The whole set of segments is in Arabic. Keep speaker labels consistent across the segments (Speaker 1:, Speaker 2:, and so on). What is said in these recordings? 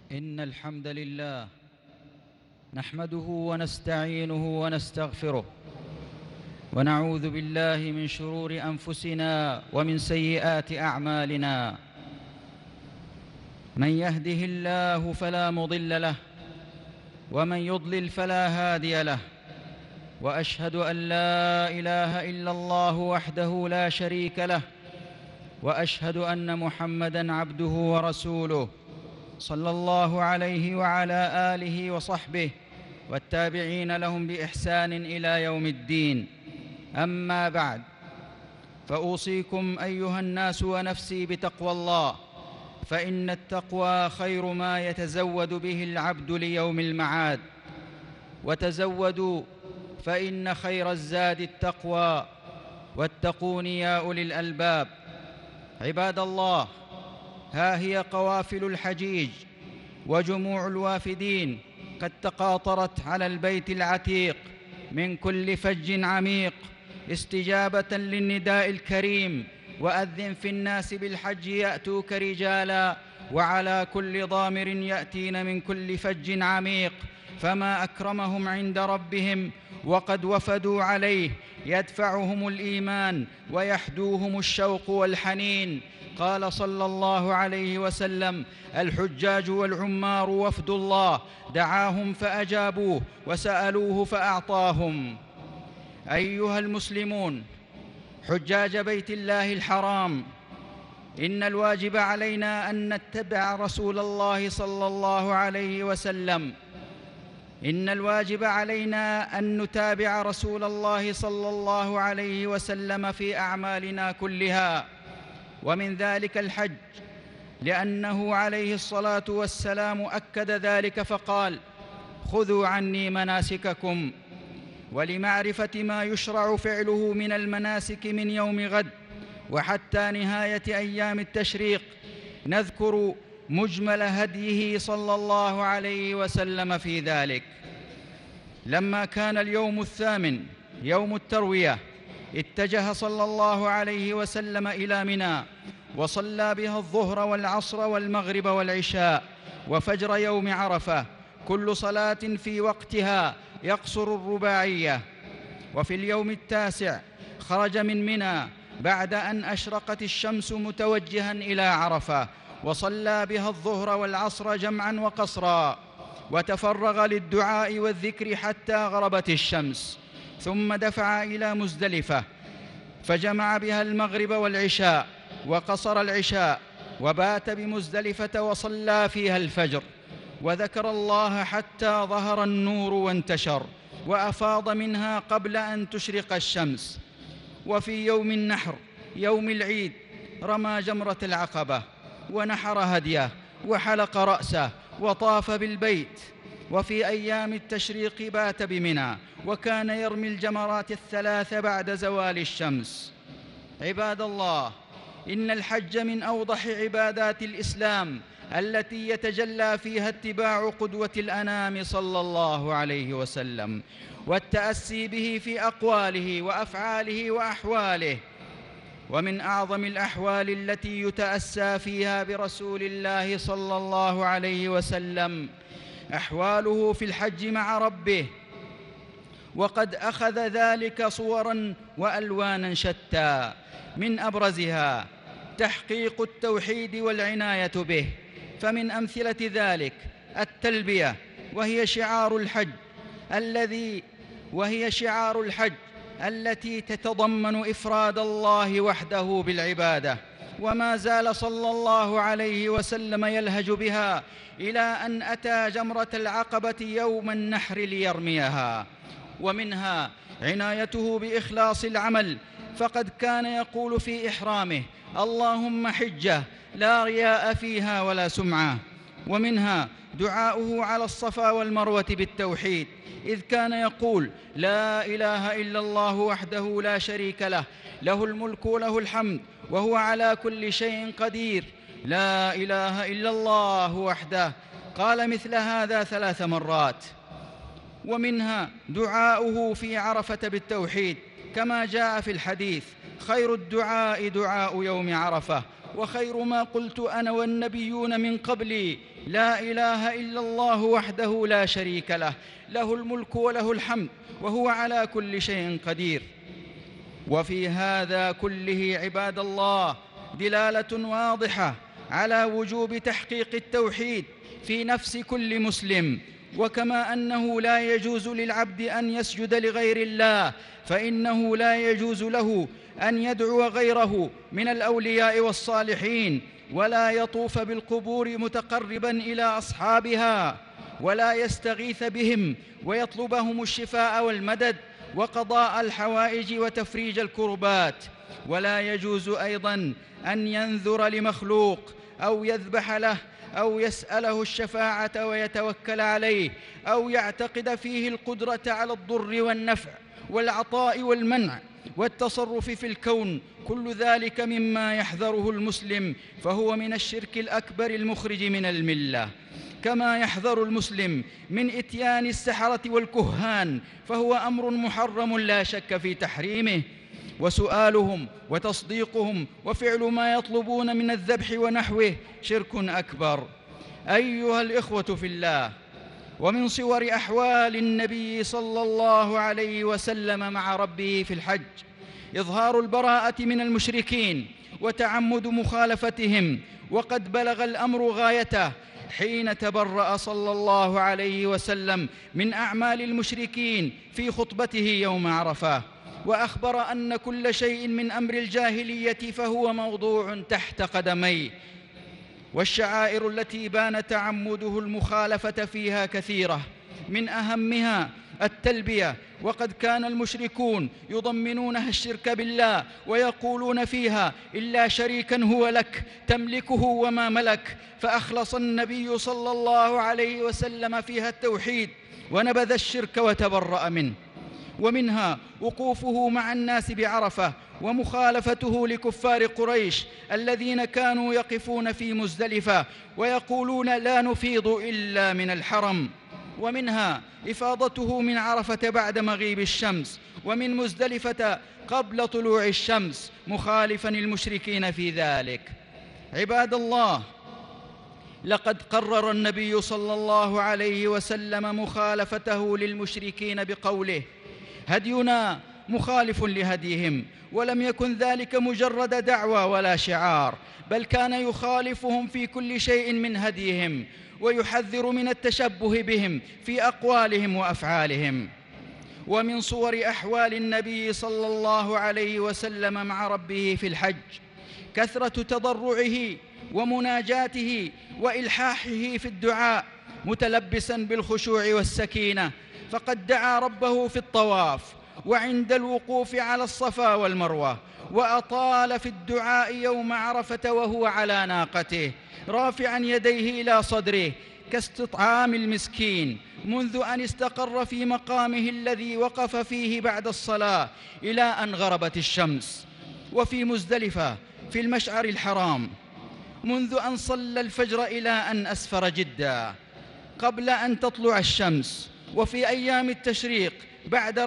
Speaker 1: إن الحمد لله نحمده ونستعينه ونستغفره، ونعوذ بالله من شرور أنفسنا ومن سيئات أعمالنا. من يهده الله فلا مضل له، ومن يضلل فلا هادي له. وأشهد أن لا إله إلا الله وحده لا شريك له، وأشهد أن محمدًا عبده ورسوله، صلى الله عليه وعلى آله وصحبه والتابعين لهم بإحسان إلى يوم الدين. أما بعد، فأوصيكم أيها الناس ونفسي بتقوى الله، فإن التقوى خير ما يتزود به العبد ليوم المعاد. وتزودوا فإن خير الزاد التقوى، واتقون يا أولي الألباب. عباد الله، ها هي قوافل الحجيج وجموع الوافدين قد تقاطرت على البيت العتيق من كل فج عميق، استجابة للنداء الكريم: وأذن في الناس بالحج يأتوك رجالا وعلى كل ضامر يأتين من كل فج عميق. فما أكرمهم عند ربهم وقد وفدوا عليه، يدفعهم الإيمان ويحدوهم الشوق والحنين. قال صلى الله عليه وسلم: الحجاج والعمار وفد الله، دعاهم فأجابوه وسألوه فأعطاهم. أيها المسلمون، حجاج بيت الله الحرام، إن الواجب علينا أن نتبع رسول الله صلى الله عليه وسلم. إن الواجب علينا أن نتابع رسول الله صلى الله عليه وسلم في أعمالنا كلها، ومن ذلك الحج، لأنه عليه الصلاة والسلام أكد ذلك فقال: خذوا عني مناسككم. ولمعرفة ما يشرع فعله من المناسك من يوم غد وحتى نهاية أيام التشريق، نذكر مجمل هديه صلى الله عليه وسلم في ذلك. لما كان اليوم الثامن يوم التروية، اتجه صلى الله عليه وسلم إلى منى، وصلى بها الظهر والعصر والمغرب والعشاء وفجر يوم عرفة، كل صلاة في وقتها يقصر الرباعية. وفي اليوم التاسع خرج من منى بعد أن أشرقت الشمس متوجها إلى عرفة، وصلى بها الظهر والعصر جمعا وقصرا، وتفرغ للدعاء والذكر حتى غربت الشمس، ثم دفع إلى مزدلفة فجمع بها المغرب والعشاء وقصر العشاء، وبات بمزدلفة وصلى فيها الفجر، وذكر الله حتى ظهر النور وانتشر، وأفاض منها قبل أن تشرق الشمس. وفي يوم النحر يوم العيد رمى جمرة العقبة ونحر هديه وحلق رأسه وطاف بالبيت. وفي أيام التشريق بات بمنى، وكان يرمي الجمرات الثلاث بعد زوال الشمس. عباد الله، إن الحج من أوضح عبادات الإسلام التي يتجلى فيها اتباع قدوة الأنام صلى الله عليه وسلم، والتأسي به في أقواله وأفعاله وأحواله. ومن أعظم الأحوال التي يتأسى فيها برسول الله صلى الله عليه وسلم أحواله في الحج مع ربه، وقد أخذ ذلك صوراً وألواناً شتى، من أبرزها تحقيق التوحيد والعناية به. فمن أمثلة ذلك التلبية، وهي شعار الحج التي تتضمن إفراد الله وحده بالعبادة. وما زال صلى الله عليه وسلم يلهج بها إلى أن أتى جمرة العقبة يوم النحر ليرميها. ومنها عنايته بإخلاص العمل، فقد كان يقول في إحرامه: اللهم حجة لا رياء فيها ولا سمعة. ومنها دعاؤه على الصفا والمروة بالتوحيد، إذ كان يقول: لا إله إلا الله وحده لا شريك له، له الملك وله الحمد وهو على كل شيء قدير، لا إله إلا الله وحده. قال مثل هذا 3 مرات. ومنها دعاؤه في عرفة بالتوحيد، كما جاء في الحديث: خير الدعاء دعاء يوم عرفة، وخير ما قلت أنا والنبيون من قبلي لا إله إلا الله وحده لا شريك له، له الملك وله الحمد وهو على كل شيء قدير. وفي هذا كله عباد الله دلالة واضحة على وجوب تحقيق التوحيد في نفس كل مسلم. وكما أنه لا يجوز للعبد أن يسجد لغير الله، فإنه لا يجوز له أن يدعو غيره من الأولياء والصالحين، ولا يطوف بالقبور متقربا إلى أصحابها، ولا يستغيث بهم ويطلبهم الشفاء والمدد وقضاء الحوائج وتفريج الكربات. ولا يجوز أيضاً أن ينذر لمخلوق أو يذبح له أو يسأله الشفاعة ويتوكل عليه أو يعتقد فيه القدرة على الضر والنفع والعطاء والمنع والتصرف في الكون. كل ذلك مما يحذره المسلم، فهو من الشرك الأكبر المخرج من الملة. كما يحذر المسلم من إتيان السحرة والكهان، فهو أمر محرم لا شك في تحريمه، وسؤالهم وتصديقهم وفعل ما يطلبون من الذبح ونحوه شرك أكبر. أيها الإخوة في الله، ومن صور أحوال النبي صلى الله عليه وسلم مع ربه في الحج إظهار البراءة من المشركين وتعمد مخالفتهم، وقد بلغ الأمر غايته حين تبرأ صلى الله عليه وسلم من أعمال المشركين في خطبته يوم عرفة، وأخبر أن كل شيء من أمر الجاهلية فهو موضوع تحت قدميه. والشعائر التي بان تعمده المخالفة فيها كثيرة، من أهمها التلبية، وقد كان المشركون يضمنونها الشرك بالله ويقولون فيها إلا شريكا هو لك تملكه وما ملك، فأخلص النبي صلى الله عليه وسلم فيها التوحيد ونبذ الشرك وتبرأ منه. ومنها وقوفه مع الناس بعرفة ومخالفته لكفار قريش الذين كانوا يقفون في مزدلفة ويقولون لا نفيض إلا من الحرم. ومنها إفاضته من عرفة بعد مغيب الشمس، ومن مزدلفة قبل طلوع الشمس، مخالفا المشركين في ذلك. عباد الله، لقد قرر النبي صلى الله عليه وسلم مخالفته للمشركين بقوله: هدينا مخالف لهديهم. ولم يكن ذلك مجرد دعوى ولا شعار، بل كان يخالفهم في كل شيء من هديهم، ويحذر من التشبه بهم في أقوالهم وأفعالهم. ومن صور أحوال النبي صلى الله عليه وسلم مع ربه في الحج كثرة تضرعه ومناجاته وإلحاحه في الدعاء متلبسا بالخشوع والسكينة، فقد دعا ربه في الطواف وعند الوقوف على الصفا والمروة، وأطال في الدعاء يوم عرفة وهو على ناقته رافعا يديه إلى صدره كاستطعام المسكين، منذ أن استقر في مقامه الذي وقف فيه بعد الصلاة إلى أن غربت الشمس. وفي مزدلفة في المشعر الحرام منذ أن صلى الفجر إلى أن أسفر جدا قبل أن تطلع الشمس. وفي أيام التشريق بعد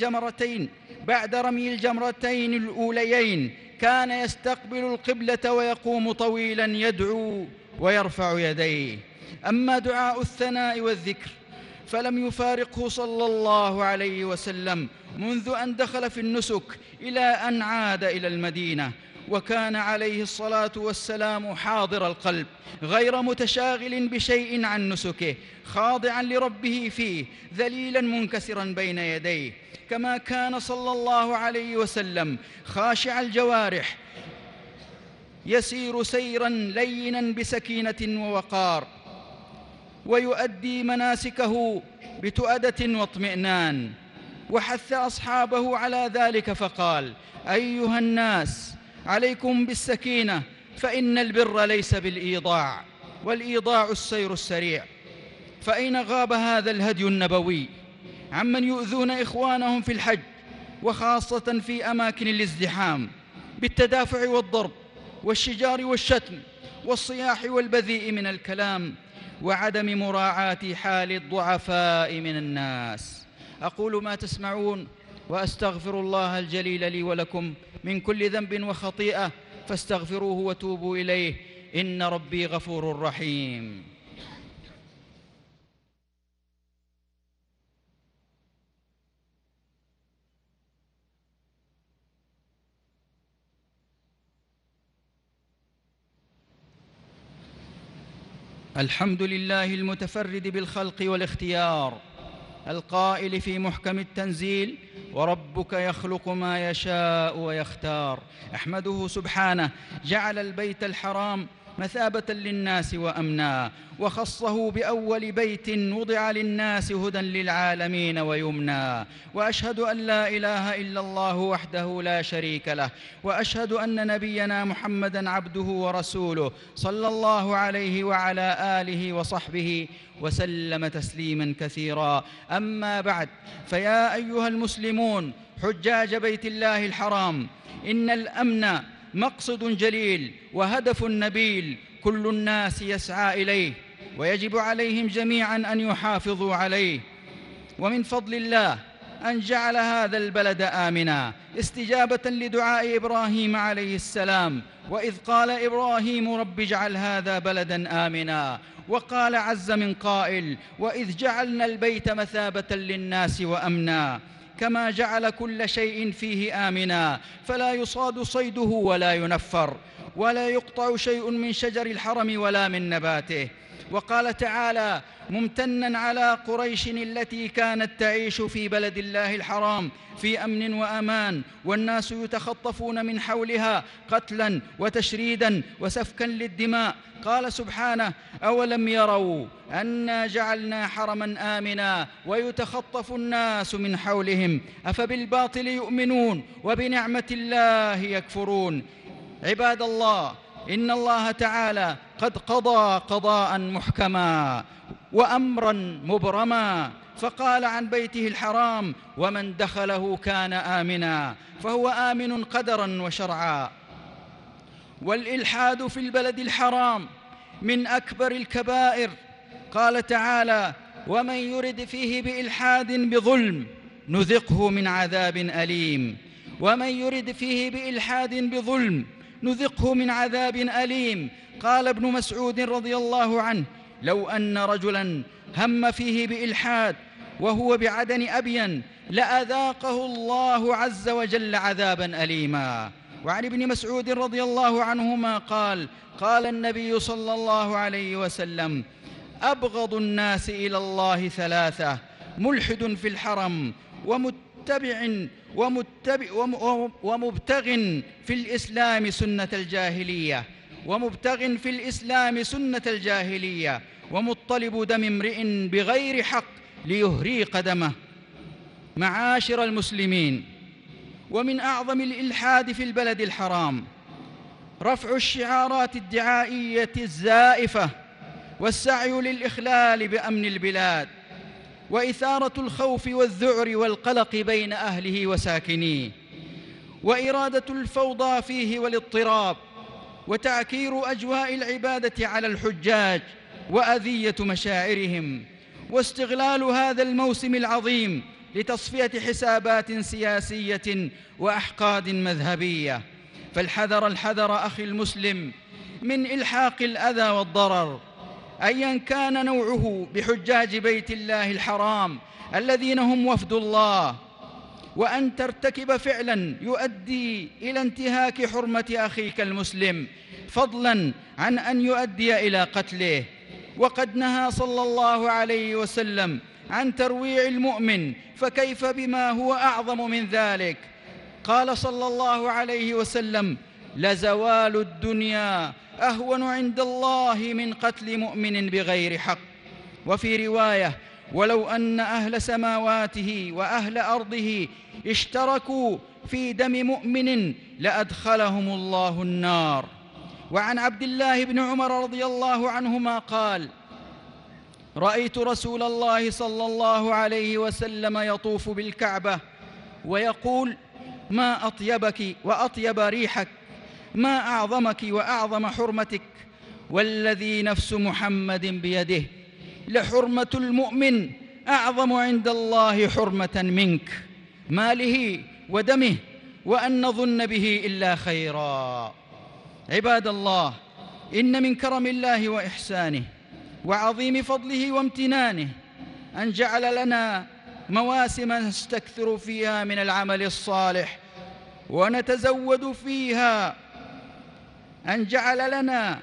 Speaker 1: رمي الجمرتين الأوليين كان يستقبل القبلة ويقوم طويلا يدعو ويرفع يديه. أما دعاء الثناء والذكر فلم يفارقه صلى الله عليه وسلم منذ أن دخل في النسك إلى أن عاد إلى المدينة، وكان عليه الصلاة والسلام حاضر القلب غير متشاغل بشيء عن نسكه، خاضعا لربه فيه ذليلا منكسرا بين يديه، كما كان صلى الله عليه وسلم خاشع الجوارح يسير سيرا لينا بسكينة ووقار، ويؤدي مناسكه بتؤدة واطمئنان. وحث أصحابه على ذلك فقال: أيها الناس، عليكم بالسكينة، فإن البر ليس بالإيضاع، والإيضاع السير السريع. فأين غاب هذا الهدي النبوي عمن يؤذون إخوانهم في الحج، وخاصة في أماكن الازدحام، بالتدافع والضرب والشجار والشتم والصياح والبذيء من الكلام، وعدم مراعاة حال الضعفاء من الناس؟ أقول ما تسمعون، وأستغفر الله الجليل لي ولكم من كل ذنب وخطيئة، فاستغفروه وتوبوا إليه، إن ربي غفور رحيم. الحمد لله المتفرد بالخلق والاختيار، القائل في محكم التنزيل: وربك يخلق ما يشاء ويختار. أحمده سبحانه جعل البيت الحرام مثابة للناس وأمنا، وخصه بأول بيت وضع للناس هدى للعالمين ويمنى. وأشهد أن لا إله إلا الله وحده لا شريك له، وأشهد أن نبينا محمدًا عبده ورسوله، صلى الله عليه وعلى آله وصحبه وسلم تسليماً كثيراً. أما بعد، فيا أيها المسلمون حجاج بيت الله الحرام، إن الأمن مقصد جليل وهدف نبيل كل الناس يسعى إليه، ويجب عليهم جميعاً أن يحافظوا عليه. ومن فضل الله أن جعل هذا البلد آمناً، استجابة لدعاء إبراهيم عليه السلام، وإذ قال إبراهيم: رب اجعل هذا بلداً آمناً. وقال عز من قائل: وإذ جعلنا البيت مثابة للناس وأمناً. كما جعل كل شيء فيه آمناً، فلا يصاد صيده ولا ينفر، ولا يقطع شيء من شجر الحرم ولا من نباته. وقال تعالى ممتناً على قريش التي كانت تعيش في بلد الله الحرام في أمن وأمان، والناس يتخطفون من حولها قتلاً وتشريداً وسفكاً للدماء. قال سبحانه: أولم يروا أنا جعلنا حرماً آمناً ويتخطف الناس من حولهم أفبالباطل يؤمنون وبنعمة الله يكفرون. عباد الله، إن الله تعالى قد قضى قضاء محكما وأمرا مبرما، فقال عن بيته الحرام: ومن دخله كان آمنا، فهو آمن قدرا وشرعا. والإلحاد في البلد الحرام من أكبر الكبائر. قال تعالى: ومن يرد فيه بإلحاد بظلم نذقه من عذاب أليم. ومن يرد فيه بإلحاد بظلم نذقه من عذاب أليم. قال ابن مسعود رضي الله عنه: لو أن رجلاً هم فيه بإلحاد وهو بعدن أبين لأذاقه الله عز وجل عذاباً أليماً. وعن ابن مسعود رضي الله عنهما قال: قال النبي صلى الله عليه وسلم: أبغض الناس إلى الله ثلاثة: ملحد في الحرم، ومبتغ في الإسلام سنة الجاهلية، ومطلب دم امرئ بغير حق ليهريق دمه. معاشر المسلمين، ومن أعظم الإلحاد في البلد الحرام رفع الشعارات الدعائية الزائفة، والسعي للإخلال بأمن البلاد، وإثارة الخوف والذعر والقلق بين أهله وساكنيه، وإرادة الفوضى فيه والاضطراب، وتعكير أجواء العبادة على الحجاج وأذية مشاعرهم، واستغلال هذا الموسم العظيم لتصفية حسابات سياسية وأحقاد مذهبية. فالحذر الحذر أخي المسلم من إلحاق الأذى والضرر أياً كان نوعه بحجاج بيت الله الحرام الذين هم وفد الله، وأن ترتكب فعلاً يؤدي إلى انتهاك حرمة أخيك المسلم، فضلاً عن أن يؤدي إلى قتله. وقد نهى صلى الله عليه وسلم عن ترويع المؤمن، فكيف بما هو أعظم من ذلك؟ قال صلى الله عليه وسلم: لزوال الدنيا أهون عند الله من قتل مؤمن بغير حق. وفي رواية: ولو أن أهل سماواته وأهل أرضه اشتركوا في دم مؤمن لأدخلهم الله النار. وعن عبد الله بن عمر رضي الله عنهما قال: رأيت رسول الله صلى الله عليه وسلم يطوف بالكعبة ويقول: ما أطيبك وأطيب ريحك، ما أعظمك وأعظم حرمتك، والذي نفس محمد بيده لحرمة المؤمن أعظم عند الله حرمة منك، ماله ودمه، وأن نظن به إلا خيرا. عباد الله، إن من كرم الله وإحسانه وعظيم فضله وامتنانه أن جعل لنا مواسم نستكثر فيها من العمل الصالح ونتزود فيها، أن جعل لنا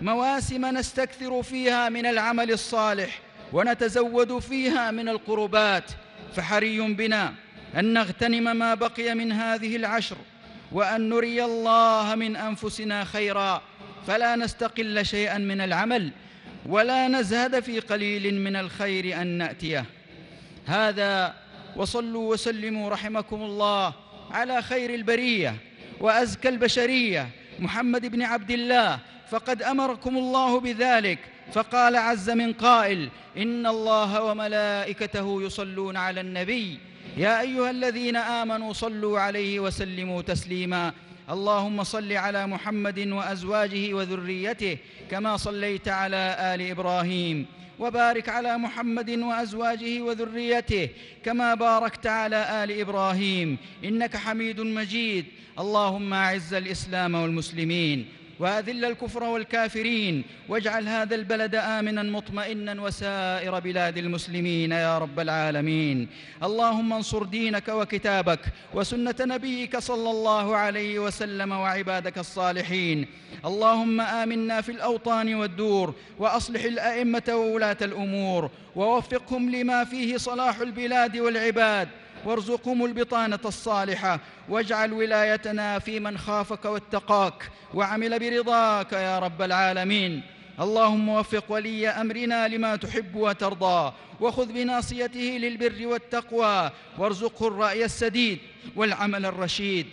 Speaker 1: مواسم نستكثر فيها من العمل الصالح ونتزود فيها من القربات، فحري بنا أن نغتنم ما بقي من هذه العشر، وأن نري الله من أنفسنا خيرا، فلا نستقل شيئا من العمل ولا نزهد في قليل من الخير أن نأتيه. هذا، وصلوا وسلموا رحمكم الله على خير البرية وأزكى البشرية محمد بن عبد الله، فقد أمركم الله بذلك، فقال عز من قائل: إن الله وملائكته يصلون على النبي يا أيها الذين آمنوا صلوا عليه وسلموا تسليما. اللهم صل على محمد وأزواجه وذريته كما صليت على آل إبراهيم، وبارك على محمد وأزواجه وذريته كما باركت على آل إبراهيم إنك حميد مجيد. اللهم أعز الإسلام والمسلمين وأذل الكفر والكافرين، واجعل هذا البلد آمنا مطمئنا وسائر بلاد المسلمين يا رب العالمين. اللهم انصر دينك وكتابك وسنة نبيك صلى الله عليه وسلم وعبادك الصالحين. اللهم آمنا في الأوطان والدور، وأصلح الأئمة وولاة الأمور، ووفقهم لما فيه صلاح البلاد والعباد، وارزقهم البطانة الصالحة، واجعل ولايتنا في من خافك واتقاك وعمل برضاك يا رب العالمين. اللهم وفق ولي أمرنا لما تحب وترضى، وخذ بناصيته للبر والتقوى، وارزقه الرأي السديد والعمل الرشيد.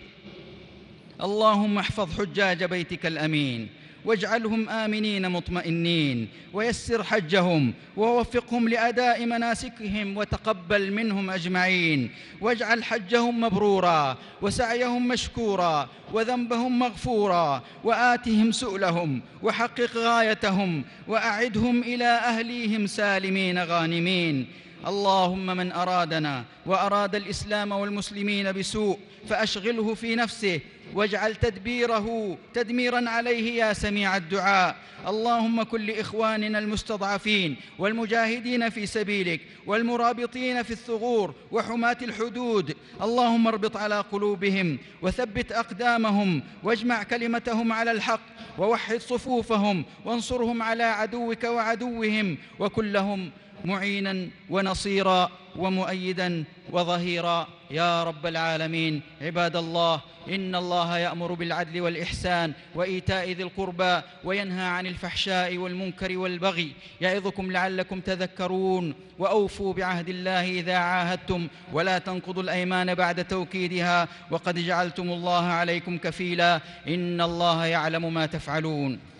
Speaker 1: اللهم احفظ حجاج بيتك الأمين، واجعلهم آمنين مطمئنين، ويسر حجهم، ووفقهم لأداء مناسكهم، وتقبل منهم أجمعين، واجعل حجهم مبرورا، وسعيهم مشكورا، وذنبهم مغفورا، وآتهم سؤلهم، وحقق غايتهم، وأعدهم إلى أهليهم سالمين غانمين. اللهم من أرادنا وأراد الإسلام والمسلمين بسوء فأشغله في نفسه، واجعل تدبيره تدميرا عليه يا سميع الدعاء. اللهم كن لإخواننا المستضعفين والمجاهدين في سبيلك والمرابطين في الثغور وحماة الحدود، اللهم اربط على قلوبهم وثبت أقدامهم، واجمع كلمتهم على الحق، ووحد صفوفهم، وانصرهم على عدوك وعدوهم، وكن لهم معينا ونصيرا ومؤيدا وظهيرا يا رب العالمين. عباد الله، إن الله يأمر بالعدل والإحسان وإيتاء ذي القربى، وينهى عن الفحشاء والمنكر والبغي، يعظكم لعلكم تذكرون. وأوفوا بعهد الله إذا عاهدتم، ولا تنقضوا الأيمان بعد توكيدها، وقد جعلتم الله عليكم كفيلا، إن الله يعلم ما تفعلون.